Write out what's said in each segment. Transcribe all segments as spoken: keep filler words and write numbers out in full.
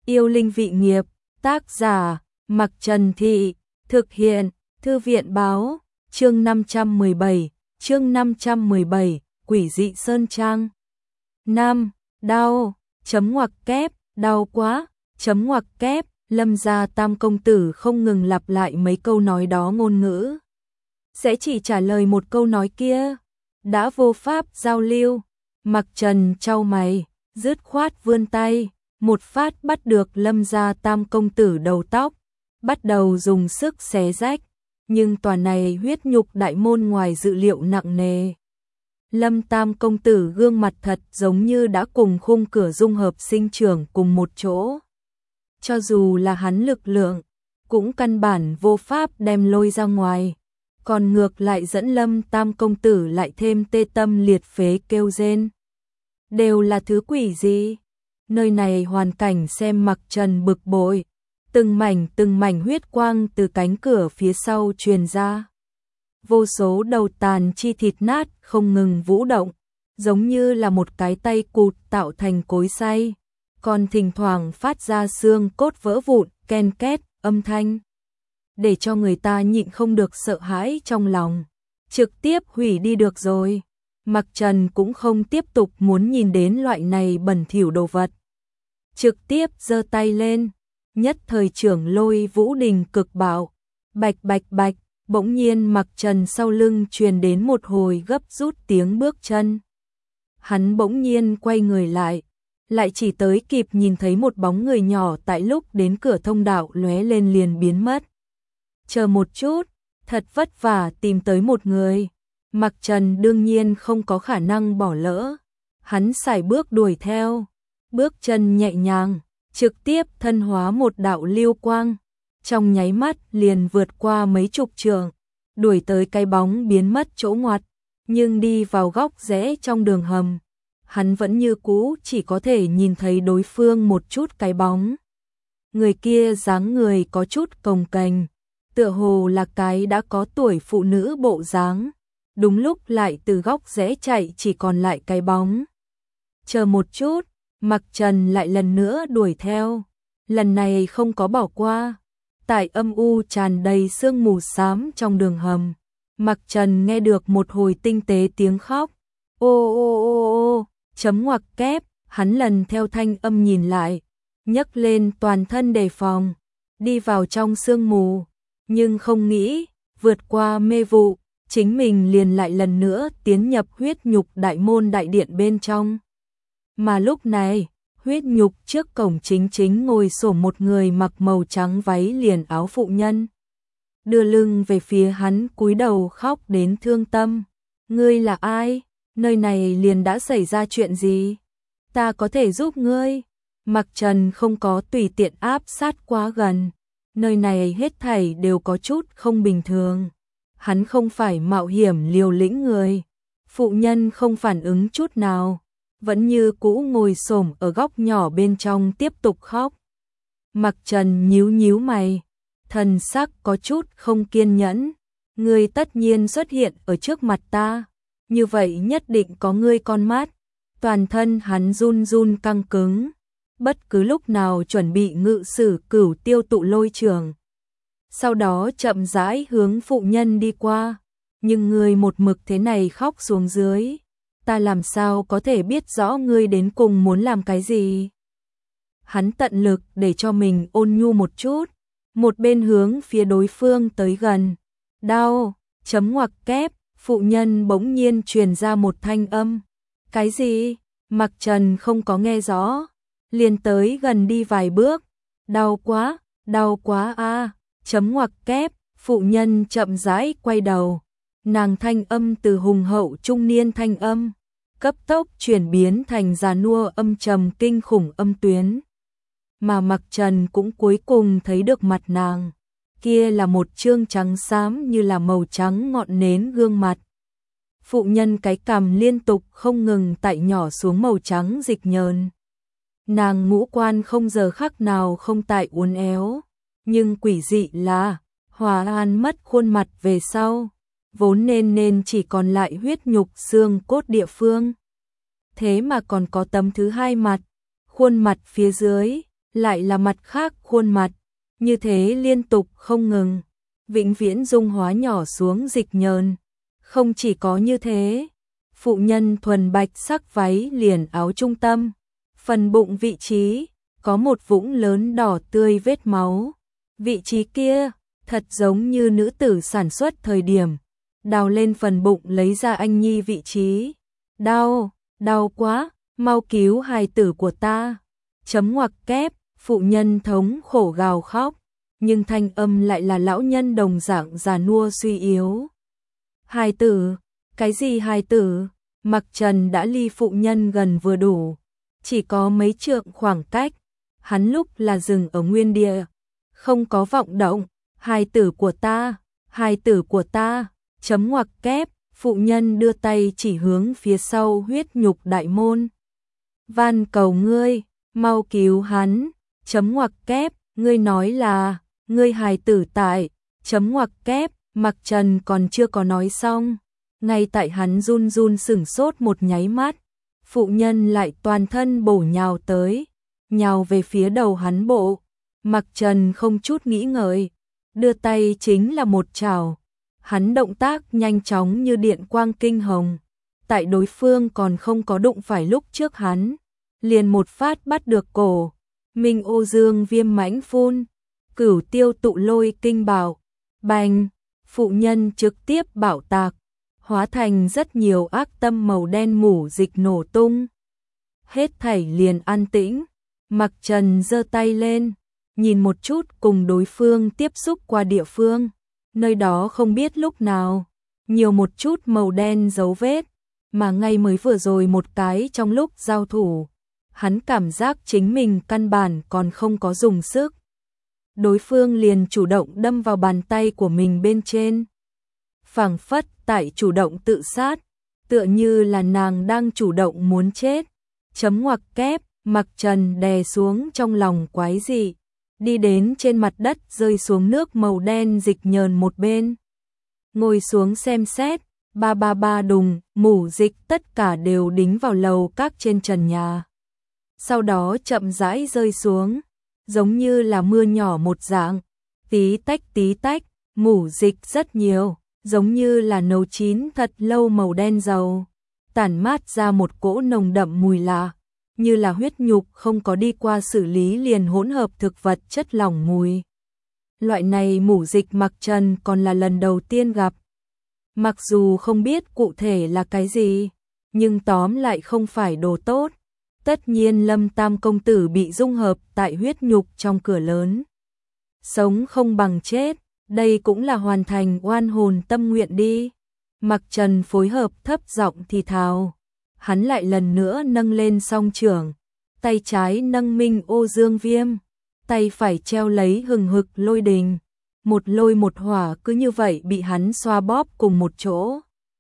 Yêu linh vị nghiệp, tác giả, Mặc Trần Thị, thực hiện, Thư viện báo, chương năm trăm mười bảy, chương năm trăm mười bảy, Quỷ dị Sơn Trang. Nam, đau, chấm ngoặc kép, đau quá, chấm ngoặc kép, Lâm gia tam công tử không ngừng lặp lại mấy câu nói đó ngôn ngữ. Sẽ chỉ trả lời một câu nói kia, đã vô pháp giao lưu. Mặc Trần chau mày, dứt khoát vươn tay, một phát bắt được Lâm gia tam công tử đầu tóc, bắt đầu dùng sức xé rách, nhưng tòa này huyết nhục đại môn ngoài dự liệu nặng nề. Lâm tam công tử gương mặt thật giống như đã cùng khung cửa dung hợp sinh trưởng cùng một chỗ. Cho dù là hắn lực lượng, cũng căn bản vô pháp đem lôi ra ngoài, còn ngược lại dẫn Lâm tam công tử lại thêm tê tâm liệt phế kêu rên. Đều là thứ quỷ gì? Nơi này hoàn cảnh xem Mặc Trần bực bội, từng mảnh từng mảnh huyết quang từ cánh cửa phía sau truyền ra. Vô số đầu tàn chi thịt nát không ngừng vũ động, giống như là một cái tay cụt tạo thành cối xay, còn thỉnh thoảng phát ra xương cốt vỡ vụn, ken két, âm thanh, để cho người ta nhịn không được sợ hãi trong lòng. Trực tiếp hủy đi được rồi. Mặc Trần cũng không tiếp tục muốn nhìn đến loại này bẩn thỉu đồ vật. Trực tiếp giơ tay lên, nhất thời trưởng lôi vũ đình cực bạo, bạch bạch bạch, bỗng nhiên Mặc Trần sau lưng truyền đến một hồi gấp rút tiếng bước chân. Hắn bỗng nhiên quay người lại, lại chỉ tới kịp nhìn thấy một bóng người nhỏ tại lúc đến cửa thông đạo lóe lên liền biến mất. Chờ một chút, thật vất vả tìm tới một người. Mặc Trần đương nhiên không có khả năng bỏ lỡ. Hắn sải bước đuổi theo, bước chân nhẹ nhàng, trực tiếp thân hóa một đạo lưu quang, trong nháy mắt liền vượt qua mấy chục trượng, đuổi tới cái bóng biến mất chỗ ngoặt, nhưng đi vào góc rẽ trong đường hầm, hắn vẫn như cũ chỉ có thể nhìn thấy đối phương một chút cái bóng. Người kia dáng người có chút cồng kềnh, tựa hồ là cái đã có tuổi phụ nữ bộ dáng. Đúng lúc lại từ góc rẽ chạy chỉ còn lại cái bóng. Chờ một chút, Mặc Trần lại lần nữa đuổi theo, lần này không có bỏ qua. Tại âm u tràn đầy sương mù xám trong đường hầm, Mặc Trần nghe được một hồi tinh tế tiếng khóc. Ô ô ô ô, chấm ngoặc kép, hắn lần theo thanh âm nhìn lại, nhấc lên toàn thân đề phòng, đi vào trong sương mù, nhưng không nghĩ, vượt qua mê vụ, chính mình liền lại lần nữa tiến nhập huyết nhục đại môn đại điện bên trong. Mà lúc này, huyết nhục trước cổng chính chính ngồi xổm một người mặc màu trắng váy liền áo phụ nhân. Đưa lưng về phía hắn cúi đầu khóc đến thương tâm. Ngươi là ai? Nơi này liền đã xảy ra chuyện gì? Ta có thể giúp ngươi. Mặc Trần không có tùy tiện áp sát quá gần. Nơi này hết thảy đều có chút không bình thường. Hắn không phải mạo hiểm liều lĩnh người. Phụ nhân không phản ứng chút nào, vẫn như cũ ngồi xổm ở góc nhỏ bên trong tiếp tục khóc. Mặc Trần nhíu nhíu mày, thần sắc có chút không kiên nhẫn. Ngươi tất nhiên xuất hiện ở trước mặt ta, như vậy nhất định có ngươi con mắt. Toàn thân hắn run run căng cứng, bất cứ lúc nào chuẩn bị ngự sử cửu tiêu tụ lôi trường. Sau đó chậm rãi hướng phụ nhân đi qua, nhưng ngươi một mực thế này khóc xuống dưới, ta làm sao có thể biết rõ ngươi đến cùng muốn làm cái gì. Hắn tận lực để cho mình ôn nhu một chút, một bên hướng phía đối phương tới gần. Đau, chấm ngoặc kép, phụ nhân bỗng nhiên truyền ra một thanh âm. Cái gì? Mặc Trần không có nghe rõ, liền tới gần đi vài bước. Đau quá, đau quá a. À. Chấm ngoặc kép, phụ nhân chậm rãi quay đầu, nàng thanh âm từ hùng hậu trung niên thanh âm, cấp tốc chuyển biến thành già nua âm trầm kinh khủng âm tuyến. Mà Mặc Trần cũng cuối cùng thấy được mặt nàng, kia là một trương trắng xám như là màu trắng ngọn nến gương mặt. Phụ nhân cái cằm liên tục không ngừng tại nhỏ xuống màu trắng dịch nhờn. Nàng ngũ quan không giờ khắc nào không tại uốn éo. Nhưng quỷ dị là, Hòa An mất khuôn mặt về sau, vốn nên nên chỉ còn lại huyết nhục xương cốt địa phương. Thế mà còn có tấm thứ hai mặt, khuôn mặt phía dưới, lại là mặt khác khuôn mặt, như thế liên tục không ngừng, vĩnh viễn dung hóa nhỏ xuống dịch nhờn. Không chỉ có như thế, phụ nhân thuần bạch sắc váy liền áo trung tâm, phần bụng vị trí có một vũng lớn đỏ tươi vết máu. Vị trí kia thật giống như nữ tử sản xuất thời điểm đào lên phần bụng lấy ra anh nhi vị trí. Đau, đau quá, mau cứu hài tử của ta. Chấm ngoặc kép, phụ nhân thống khổ gào khóc, nhưng thanh âm lại là lão nhân đồng dạng già nua suy yếu. Hài tử, cái gì hài tử? Mặc Trần đã ly phụ nhân gần vừa đủ, chỉ có mấy trượng khoảng cách, hắn lúc là dừng ở nguyên địa, không có vọng động. Hài tử của ta, hài tử của ta, chấm ngoặc kép, phụ nhân đưa tay chỉ hướng phía sau huyết nhục đại môn. Van cầu ngươi, mau cứu hắn, chấm ngoặc kép, ngươi nói là, ngươi hài tử tại, chấm ngoặc kép, Mặc Trần còn chưa có nói xong, ngay tại hắn run run sửng sốt một nháy mắt, phụ nhân lại toàn thân bổ nhào tới, nhào về phía đầu hắn bộ. Mặc Trần không chút nghĩ ngợi, đưa tay chính là một chảo. Hắn động tác nhanh chóng như điện quang kinh hồng, tại đối phương còn không có đụng phải lúc trước hắn, liền một phát bắt được cổ. Minh Ô Dương viêm mãnh phun, cửu tiêu tụ lôi kinh bảo, bành, phụ nhân trực tiếp bạo tạc, hóa thành rất nhiều ác tâm màu đen mủ dịch nổ tung. Hết thảy liền an tĩnh, Mặc Trần giơ tay lên, nhìn một chút cùng đối phương tiếp xúc qua địa phương, nơi đó không biết lúc nào nhiều một chút màu đen dấu vết, mà ngay mới vừa rồi một cái trong lúc giao thủ, hắn cảm giác chính mình căn bản còn không có dùng sức. Đối phương liền chủ động đâm vào bàn tay của mình bên trên. Phảng phất tại chủ động tự sát, tựa như là nàng đang chủ động muốn chết. Chấm ngoặc kép, Mặc Trần đè xuống trong lòng quái dị, đi đến trên mặt đất rơi xuống nước màu đen dịch nhờn một bên. Ngồi xuống xem xét, ba ba ba đùng, mủ dịch tất cả đều đính vào lầu các trên trần nhà. Sau đó chậm rãi rơi xuống, giống như là mưa nhỏ một dạng, tí tách tí tách, mủ dịch rất nhiều, giống như là nấu chín thật lâu màu đen dầu, tản mát ra một cỗ nồng đậm mùi lạ, như là huyết nhục không có đi qua xử lý liền hỗn hợp thực vật chất lỏng mùi. Loại này mủ dịch Mặc Trần còn là lần đầu tiên gặp. Mặc dù không biết cụ thể là cái gì, nhưng tóm lại không phải đồ tốt. Tất nhiên Lâm Tam công tử bị dung hợp tại huyết nhục trong cửa lớn. Sống không bằng chết, đây cũng là hoàn thành oan hồn tâm nguyện đi. Mặc Trần phối hợp thấp giọng thì thào. Hắn lại lần nữa nâng lên song trưởng, tay trái nâng Minh Ô Dương viêm, tay phải treo lấy hừng hực lôi đình. Một lôi một hỏa cứ như vậy bị hắn xoa bóp cùng một chỗ.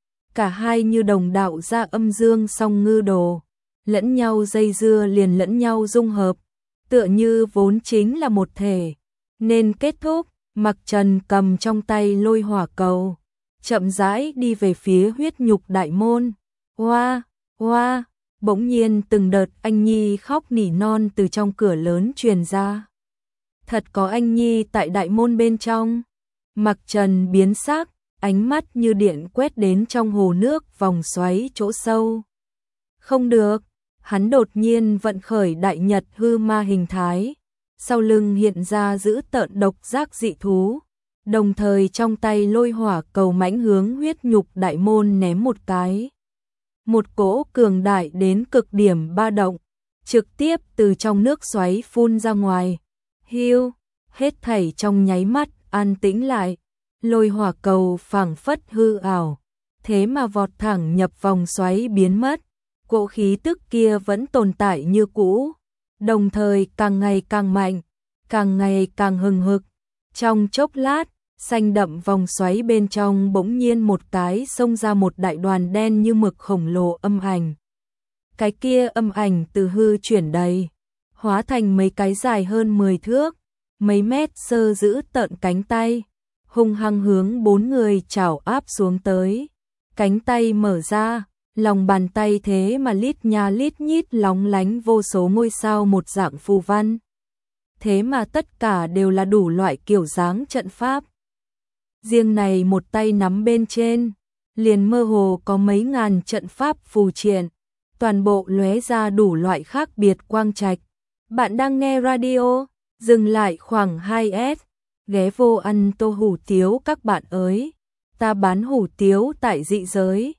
Cả hai như đồng đạo ra âm dương song ngư đồ, lẫn nhau dây dưa liền lẫn nhau dung hợp, tựa như vốn chính là một thể. Nên kết thúc, Mặc Trần cầm trong tay lôi hỏa cầu, chậm rãi đi về phía huyết nhục đại môn. Oa, oa, bỗng nhiên từng đợt anh nhi khóc nỉ non từ trong cửa lớn truyền ra. Thật có anh nhi tại đại môn bên trong. Mặc Trần biến sắc, ánh mắt như điện quét đến trong hồ nước vòng xoáy chỗ sâu. Không được, hắn đột nhiên vận khởi đại nhật hư ma hình thái, sau lưng hiện ra giữ tợn độc giác dị thú, đồng thời trong tay lôi hỏa cầu mãnh hướng huyết nhục đại môn ném một cái. Một cỗ cường đại đến cực điểm ba động, trực tiếp từ trong nước xoáy phun ra ngoài. Hiu, hết thảy trong nháy mắt an tĩnh lại, lôi hỏa cầu phảng phất hư ảo, thế mà vọt thẳng nhập vòng xoáy biến mất. Cỗ khí tức kia vẫn tồn tại như cũ, đồng thời càng ngày càng mạnh, càng ngày càng hừng hực. Trong chốc lát, xanh đậm vòng xoáy bên trong bỗng nhiên một cái xông ra một đại đoàn đen như mực khổng lồ âm ảnh. Cái kia âm ảnh từ hư chuyển đầy, hóa thành mấy cái dài hơn mười thước, mấy mét sơ giữ tợn cánh tay, hung hăng hướng bốn người chảo áp xuống tới. Cánh tay mở ra, lòng bàn tay thế mà lít nha lít nhít lóng lánh vô số ngôi sao một dạng phù văn. thế mà tất cả đều là đủ loại kiểu dáng trận pháp. Riêng này một tay nắm bên trên, liền mơ hồ có mấy ngàn trận pháp phù triện, toàn bộ lóe ra đủ loại khác biệt quang trạch. Bạn đang nghe radio, dừng lại khoảng hai s, ghé vô ăn tô hủ tiếu các bạn ơi. Ta bán hủ tiếu tại dị giới.